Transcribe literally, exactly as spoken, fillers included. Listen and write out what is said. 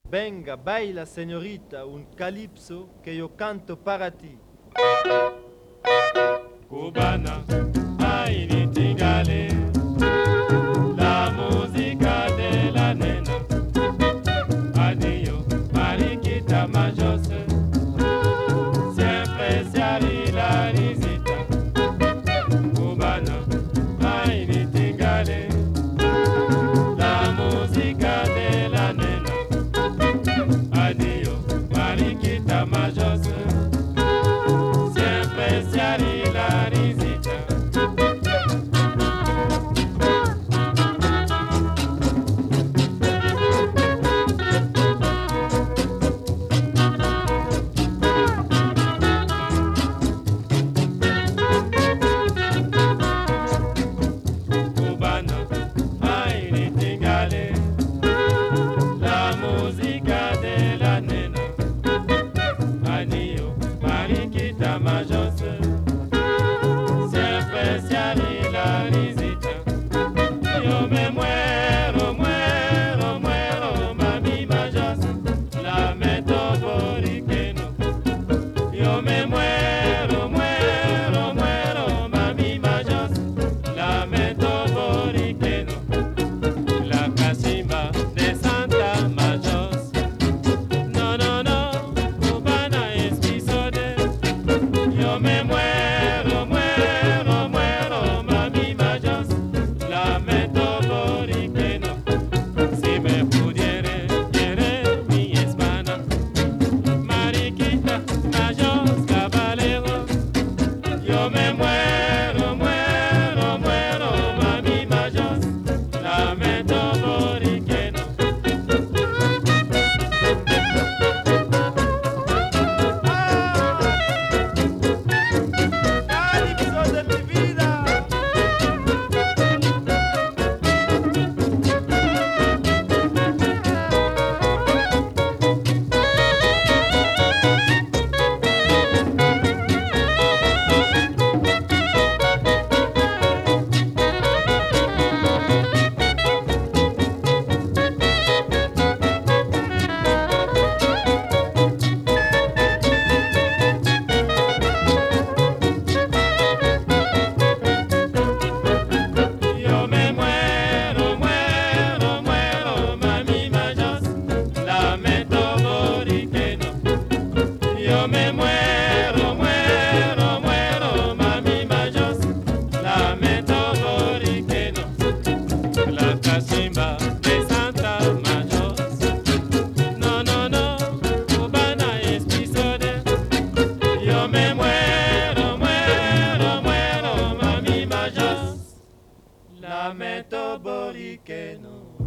Venga, baila señorita, un calipso que yo canto para ti. Cubana, ay ni tingale, la música de la nena. Anillo, mariquita mayose, siempre se haría la risita. Cubana, ay ni tingale, la música de la nena. Anillo, mariquita mayose, siempre se haría la risita. Cubana, ay ni tingale, la música de la nena. Anillo, mariquita mayose, siempre se haría la risita. Yo me muero, muero, muero, mami mayose, lamento boriqueno. Yo me muero, muero, muero, mami mayose, lamento boriqueno. La casimba de Santa Mayos. No, no, no, cubana es piso de. Yo me muero, muero, muero, mami mayos, lamento boriqueno. Si me pudiere, quiere mi hermana, mariquita, mayos, caballero. Yo me muero, muero, muero, mami mayos, lamento boriqueno. Calipso de mi vida. Yo me muero, muero, muero, mami mayos, lamento boriqueno. Yo me muero, muero, muero, mami mayos, lamento boriqueno. La casimba de Santa Mayos. No, no, no, cubana es piso de. Yo me muero, muero, muero, mami mayos, lamento boriqueno.